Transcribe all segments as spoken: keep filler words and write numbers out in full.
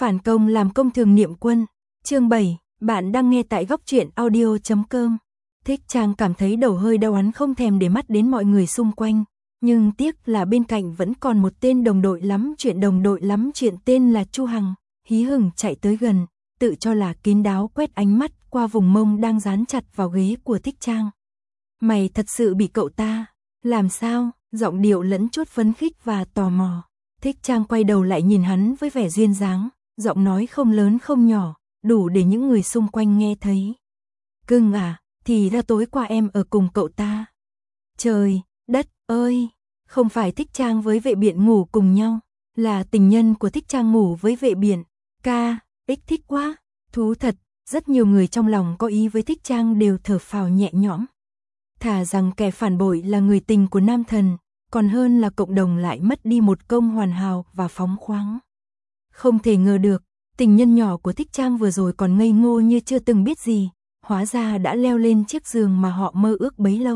Phản công làm công thường niệm quân. Chương bảy, bạn đang nghe tại góc truyện audio chấm com. Thích Trang cảm thấy đầu hơi đau, hắn không thèm để mắt đến mọi người xung quanh, nhưng tiếc là bên cạnh vẫn còn một tên đồng đội lắm chuyện đồng đội lắm chuyện tên là Chu Hằng, hí hửng chạy tới gần, tự cho là kín đáo quét ánh mắt qua vùng mông đang dán chặt vào ghế của Thích Trang. Mày thật sự bị cậu ta làm sao? Giọng điệu lẫn chút phấn khích và tò mò. Thích Trang quay đầu lại nhìn hắn với vẻ duyên dáng, giọng nói không lớn không nhỏ, đủ để những người xung quanh nghe thấy. Cưng à, thì ra tối qua em ở cùng cậu ta. Trời đất ơi, không phải Thích Trang với Vệ Biện ngủ cùng nhau, là tình nhân của Thích Trang ngủ với Vệ Biện. Ca, ích thích quá, thú thật. Rất nhiều người trong lòng có ý với Thích Trang đều thở phào nhẹ nhõm. Thà rằng kẻ phản bội là người tình của nam thần, còn hơn là cộng đồng lại mất đi một công hoàn hảo và phóng khoáng. Không thể ngờ được, tình nhân nhỏ của Thích Trang vừa rồi còn ngây ngô như chưa từng biết gì, hóa ra đã leo lên chiếc giường mà họ mơ ước bấy lâu.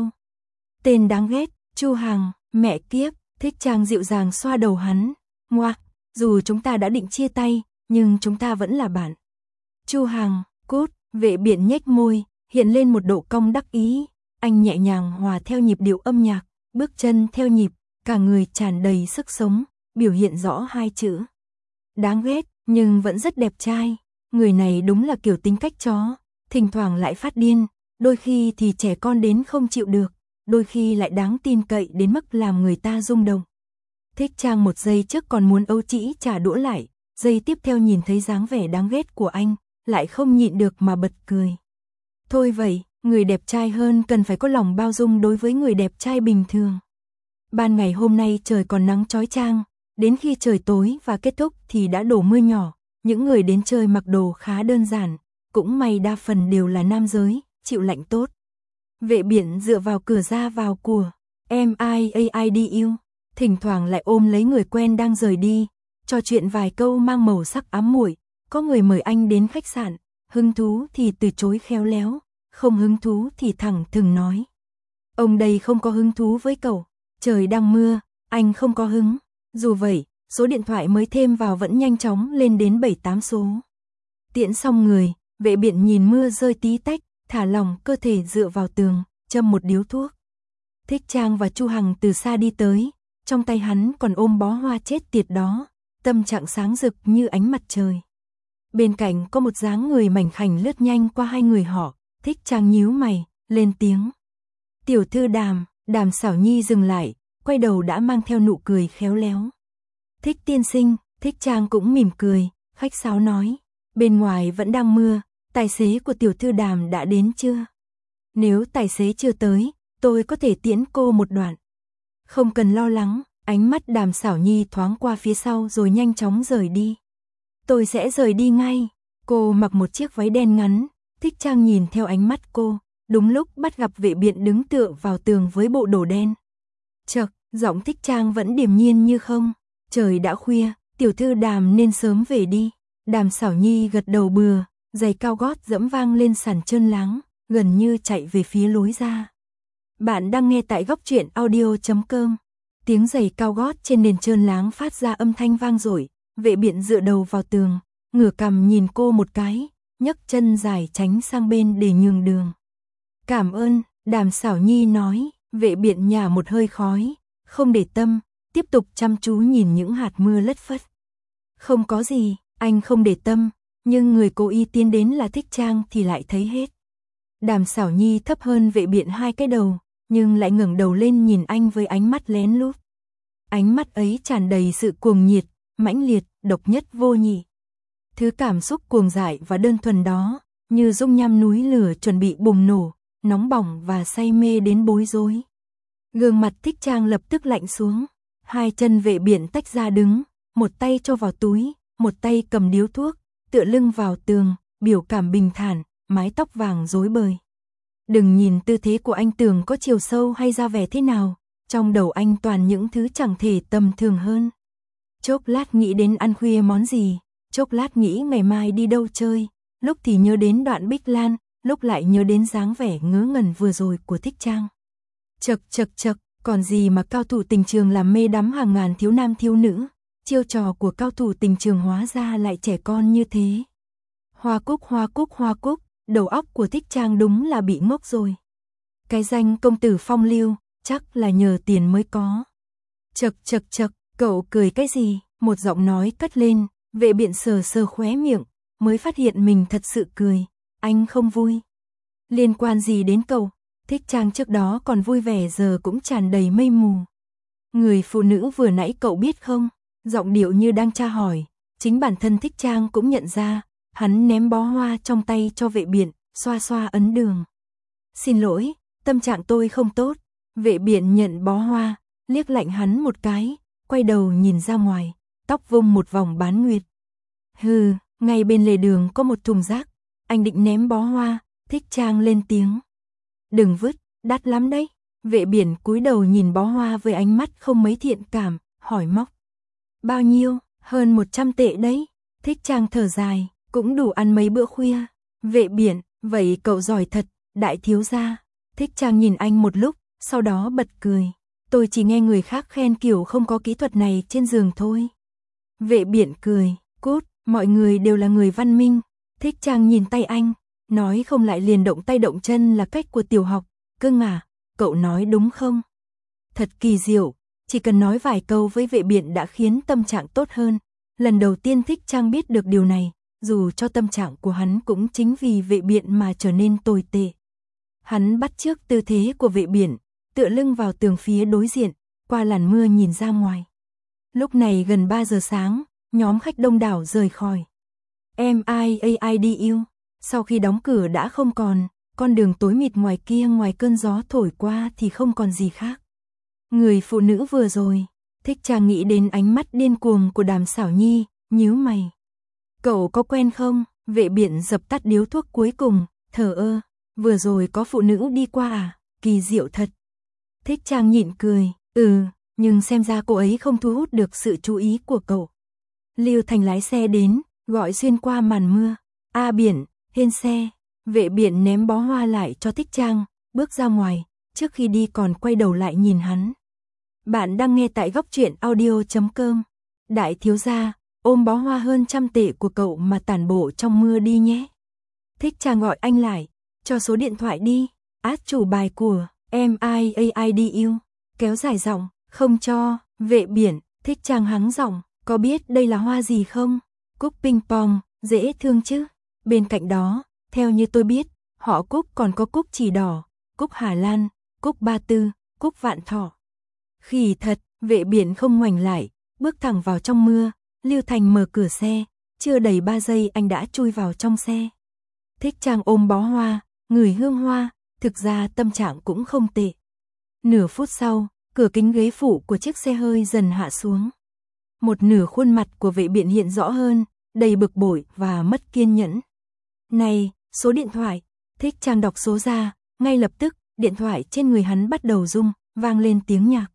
Tên đáng ghét, Chu Hằng, mẹ kiếp. Thích Trang dịu dàng xoa đầu hắn. Ngoạc, dù chúng ta đã định chia tay, nhưng chúng ta vẫn là bạn. Chu Hằng, cút. Vệ Biện nhếch môi, hiện lên một độ cong đắc ý. Anh nhẹ nhàng hòa theo nhịp điệu âm nhạc, bước chân theo nhịp, cả người tràn đầy sức sống, biểu hiện rõ hai chữ. Đáng ghét, nhưng vẫn rất đẹp trai. Người này đúng là kiểu tính cách chó, thỉnh thoảng lại phát điên, đôi khi thì trẻ con đến không chịu được, đôi khi lại đáng tin cậy đến mức làm người ta rung động. Thích Trang một giây trước còn muốn âu trĩ trả đũa lại, giây tiếp theo nhìn thấy dáng vẻ đáng ghét của anh, lại không nhịn được mà bật cười. Thôi vậy, người đẹp trai hơn cần phải có lòng bao dung đối với người đẹp trai bình thường. Ban ngày hôm nay trời còn nắng chói chang, đến khi trời tối và kết thúc thì đã đổ mưa nhỏ. Những người đến chơi mặc đồ khá đơn giản, cũng may đa phần đều là nam giới, chịu lạnh tốt. Vệ Biện dựa vào cửa ra vào của em i a i đi yêu, thỉnh thoảng lại ôm lấy người quen đang rời đi, trò chuyện vài câu mang màu sắc ám muội. Có người mời anh đến khách sạn, hứng thú thì từ chối khéo léo, không hứng thú thì thẳng thừng nói. Ông đây không có hứng thú với cậu, trời đang mưa, anh không có hứng. Dù vậy, số điện thoại mới thêm vào vẫn nhanh chóng lên đến bảy tám số. Tiễn xong người, Vệ Biện nhìn mưa rơi tí tách, thả lỏng cơ thể dựa vào tường, châm một điếu thuốc. Thích Trang và Chu Hằng từ xa đi tới, trong tay hắn còn ôm bó hoa chết tiệt đó, tâm trạng sáng rực như ánh mặt trời. Bên cạnh có một dáng người mảnh khảnh lướt nhanh qua hai người họ. Thích Trang nhíu mày, lên tiếng. Tiểu thư Đàm. Đàm Xảo Nhi dừng lại, quay đầu đã mang theo nụ cười khéo léo. Thích tiên sinh. Thích Trang cũng mỉm cười, khách sáo nói. Bên ngoài vẫn đang mưa, tài xế của tiểu thư Đàm đã đến chưa? Nếu tài xế chưa tới, tôi có thể tiễn cô một đoạn. Không cần lo lắng. Ánh mắt Đàm Xảo Nhi thoáng qua phía sau rồi nhanh chóng rời đi. Tôi sẽ rời đi ngay. Cô mặc một chiếc váy đen ngắn. Thích Trang nhìn theo ánh mắt cô, đúng lúc bắt gặp Vệ Biện đứng tựa vào tường với bộ đồ đen. Chậc, giọng Thích Trang vẫn điềm nhiên như không. Trời đã khuya, tiểu thư Đàm nên sớm về đi. Đàm Xảo Nhi gật đầu bừa, giày cao gót dẫm vang lên sàn trơn láng, gần như chạy về phía lối ra. Bạn đang nghe tại góc truyện audio chấm com. Tiếng giày cao gót trên nền trơn láng phát ra âm thanh vang dội. Vệ Biện dựa đầu vào tường, ngửa cằm nhìn cô một cái, nhấc chân dài tránh sang bên để nhường đường. Cảm ơn, Đàm Xảo Nhi nói. Vệ Biện nhả một hơi khói, không để tâm, tiếp tục chăm chú nhìn những hạt mưa lất phất. Không có gì, anh không để tâm, nhưng người cố ý tiến đến là Thích Trang thì lại thấy hết. Đàm Xảo Nhi thấp hơn Vệ Biện hai cái đầu, nhưng lại ngẩng đầu lên nhìn anh với ánh mắt lén lút. Ánh mắt ấy tràn đầy sự cuồng nhiệt, mãnh liệt, độc nhất vô nhị. Thứ cảm xúc cuồng dại và đơn thuần đó, như dung nham núi lửa chuẩn bị bùng nổ, nóng bỏng và say mê đến bối rối. Gương mặt Thích Trang lập tức lạnh xuống, hai chân Vệ Biện tách ra đứng, một tay cho vào túi, một tay cầm điếu thuốc, tựa lưng vào tường, biểu cảm bình thản, mái tóc vàng rối bời. Đừng nhìn tư thế của anh tưởng có chiều sâu hay ra vẻ thế nào, trong đầu anh toàn những thứ chẳng thể tầm thường hơn. Chốc lát nghĩ đến ăn khuya món gì, chốc lát nghĩ ngày mai đi đâu chơi, lúc thì nhớ đến đoạn Bích Lan, lúc lại nhớ đến dáng vẻ ngớ ngẩn vừa rồi của Thích Trang. Chậc chậc chậc, còn gì mà cao thủ tình trường làm mê đắm hàng ngàn thiếu nam thiếu nữ, chiêu trò của cao thủ tình trường hóa ra lại trẻ con như thế. Hoa Cúc, Hoa Cúc, Hoa Cúc, đầu óc của Thích Trang đúng là bị ngốc rồi. Cái danh công tử phong lưu, chắc là nhờ tiền mới có. Chật chật chật, cậu cười cái gì? Một giọng nói cất lên, Vệ Biện sờ sờ khóe miệng, mới phát hiện mình thật sự cười. Anh không vui. Liên quan gì đến cậu? Thích Trang trước đó còn vui vẻ giờ cũng tràn đầy mây mù. Người phụ nữ vừa nãy cậu biết không? Giọng điệu như đang tra hỏi. Chính bản thân Thích Trang cũng nhận ra. Hắn ném bó hoa trong tay cho Vệ Biện, xoa xoa ấn đường. Xin lỗi, tâm trạng tôi không tốt. Vệ Biện nhận bó hoa, liếc lạnh hắn một cái, quay đầu nhìn ra ngoài, tóc vung một vòng bán nguyệt. Hừ, ngay bên lề đường có một thùng rác, anh định ném bó hoa. Thích Trang lên tiếng. Đừng vứt, đắt lắm đấy. Vệ Biển cúi đầu nhìn bó hoa với ánh mắt không mấy thiện cảm, hỏi móc. Bao nhiêu? Hơn một trăm tệ đấy. Thích Trang thở dài, cũng đủ ăn mấy bữa khuya. Vệ Biển, vậy cậu giỏi thật, đại thiếu gia. Thích Trang nhìn anh một lúc, sau đó bật cười. Tôi chỉ nghe người khác khen kiểu không có kỹ thuật này trên giường thôi. Vệ Biển cười, cút, mọi người đều là người văn minh. Thích Trang nhìn tay anh, nói không lại liền động tay động chân là cách của tiểu học. Cưng à, cậu nói đúng không? Thật kỳ diệu, chỉ cần nói vài câu với Vệ Biển đã khiến tâm trạng tốt hơn. Lần đầu tiên Thích Trang biết được điều này, dù cho tâm trạng của hắn cũng chính vì Vệ Biển mà trở nên tồi tệ. Hắn bắt chước tư thế của Vệ Biển, tựa lưng vào tường phía đối diện, qua làn mưa nhìn ra ngoài. Lúc này gần ba giờ sáng, nhóm khách đông đảo rời khỏi. em i a i đê u, sau khi đóng cửa đã không còn, con đường tối mịt ngoài kia ngoài cơn gió thổi qua thì không còn gì khác. Người phụ nữ vừa rồi, Thích Trang nghĩ đến ánh mắt điên cuồng của Đàm Xảo Nhi, nhíu mày. Cậu có quen không? Vệ Biển dập tắt điếu thuốc cuối cùng, thờ ơ, vừa rồi có phụ nữ đi qua à? Kỳ diệu thật. Thích Trang nhịn cười, ừ, nhưng xem ra cô ấy không thu hút được sự chú ý của cậu. Lưu Thành lái xe đến, gọi xuyên qua màn mưa. A Biển, lên xe. Vệ Biển ném bó hoa lại cho Thích Trang, bước ra ngoài, trước khi đi còn quay đầu lại nhìn hắn. Bạn đang nghe tại góc truyện audio chấm com. Đại thiếu gia, ôm bó hoa hơn trăm tệ của cậu mà tản bộ trong mưa đi nhé. Thích Trang gọi anh lại, cho số điện thoại đi. Át chủ bài của em i a i đê u, kéo dài giọng, không cho. Vệ Biển, Thích Trang hắng giọng, có biết đây là hoa gì không? Cúc ping pong, dễ thương chứ. Bên cạnh đó, theo như tôi biết, họ Cúc còn có cúc chỉ đỏ, cúc Hà Lan, cúc Ba Tư, cúc Vạn Thọ. Khỉ thật, Vệ Biển không ngoảnh lại, bước thẳng vào trong mưa. Lưu Thành mở cửa xe, chưa đầy ba giây anh đã chui vào trong xe. Thích Trang ôm bó hoa, ngửi hương hoa, thực ra tâm trạng cũng không tệ. Nửa phút sau, cửa kính ghế phụ của chiếc xe hơi dần hạ xuống. Một nửa khuôn mặt của Vệ Biển hiện rõ hơn, đầy bực bội và mất kiên nhẫn. Này, số điện thoại. Thích Trang đọc số ra, ngay lập tức, điện thoại trên người hắn bắt đầu rung, vang lên tiếng nhạc.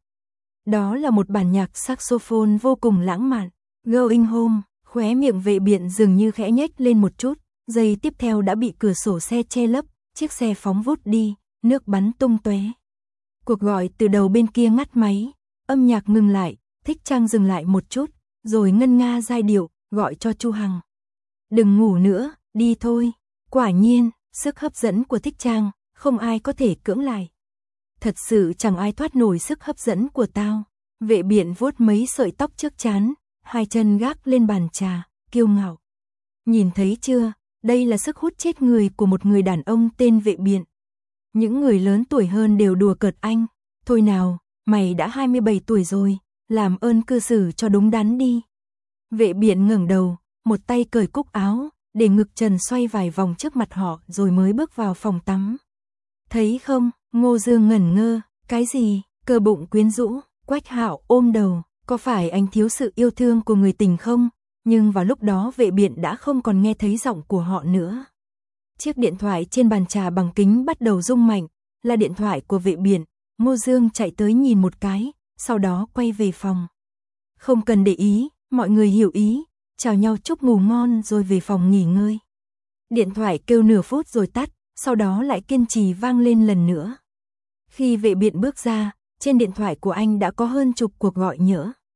Đó là một bản nhạc saxophone vô cùng lãng mạn. Going home, khóe miệng Vệ Biển dường như khẽ nhếch lên một chút, giây tiếp theo đã bị cửa sổ xe che lấp, chiếc xe phóng vút đi, nước bắn tung tóe. Cuộc gọi từ đầu bên kia ngắt máy, âm nhạc ngừng lại, Thích Trang dừng lại một chút, rồi ngân nga giai điệu, gọi cho Chu Hằng. Đừng ngủ nữa, đi thôi. Quả nhiên, sức hấp dẫn của Thích Trang, không ai có thể cưỡng lại. Thật sự chẳng ai thoát nổi sức hấp dẫn của tao. Vệ Biển vuốt mấy sợi tóc trước trán, hai chân gác lên bàn trà, kiêu ngạo. Nhìn thấy chưa, đây là sức hút chết người của một người đàn ông tên Vệ Biển. Những người lớn tuổi hơn đều đùa cợt anh. Thôi nào, mày đã hai mươi bảy tuổi rồi, làm ơn cư xử cho đúng đắn đi. Vệ Biển ngẩng đầu, một tay cởi cúc áo, để ngực trần xoay vài vòng trước mặt họ rồi mới bước vào phòng tắm. Thấy không, Ngô Dương ngẩn ngơ, cái gì, cơ bụng quyến rũ, Quách Hạo ôm đầu, có phải anh thiếu sự yêu thương của người tình không? Nhưng vào lúc đó Vệ Biển đã không còn nghe thấy giọng của họ nữa. Chiếc điện thoại trên bàn trà bằng kính bắt đầu rung mạnh, là điện thoại của Vệ Biển. Ngô Dương chạy tới nhìn một cái, sau đó quay về phòng. Không cần để ý, mọi người hiểu ý, chào nhau chúc ngủ ngon rồi về phòng nghỉ ngơi. Điện thoại kêu nửa phút rồi tắt, sau đó lại kiên trì vang lên lần nữa. Khi Vệ Biển bước ra, trên điện thoại của anh đã có hơn chục cuộc gọi nhỡ.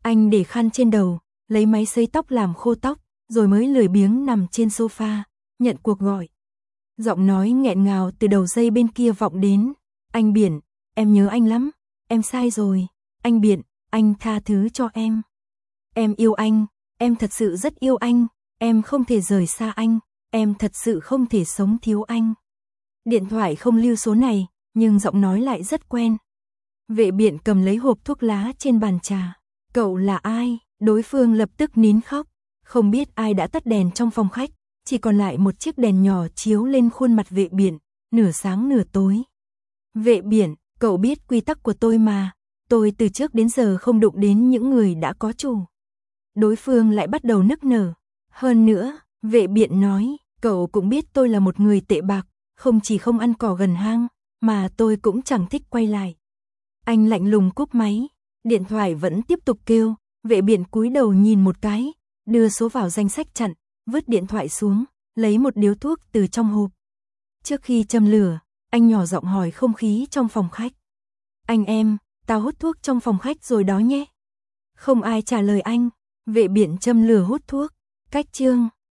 Anh để khăn trên đầu, lấy máy sấy tóc làm khô tóc, rồi mới lười biếng nằm trên sofa, nhận cuộc gọi. Giọng nói nghẹn ngào từ đầu dây bên kia vọng đến. Anh Biển, em nhớ anh lắm, em sai rồi. Anh Biển, anh tha thứ cho em. Em yêu anh, em thật sự rất yêu anh, em không thể rời xa anh, em thật sự không thể sống thiếu anh. Điện thoại không lưu số này, nhưng giọng nói lại rất quen. Vệ Biện cầm lấy hộp thuốc lá trên bàn trà. Cậu là ai? Đối phương lập tức nín khóc. Không biết ai đã tắt đèn trong phòng khách, chỉ còn lại một chiếc đèn nhỏ chiếu lên khuôn mặt Vệ Biện, nửa sáng nửa tối. Vệ Biện, cậu biết quy tắc của tôi mà, tôi từ trước đến giờ không đụng đến những người đã có chủ. Đối phương lại bắt đầu nức nở. Hơn nữa, Vệ Biện nói, cậu cũng biết tôi là một người tệ bạc, không chỉ không ăn cỏ gần hang, mà tôi cũng chẳng thích quay lại. Anh lạnh lùng cúp máy, điện thoại vẫn tiếp tục kêu. Vệ Biện cúi đầu nhìn một cái, đưa số vào danh sách chặn, vứt điện thoại xuống, lấy một điếu thuốc từ trong hộp. Trước khi châm lửa, anh nhỏ giọng hỏi không khí trong phòng khách. Anh em, tao hút thuốc trong phòng khách rồi đó nhé. Không ai trả lời anh. Vệ Biện châm lửa hút thuốc. Cách chương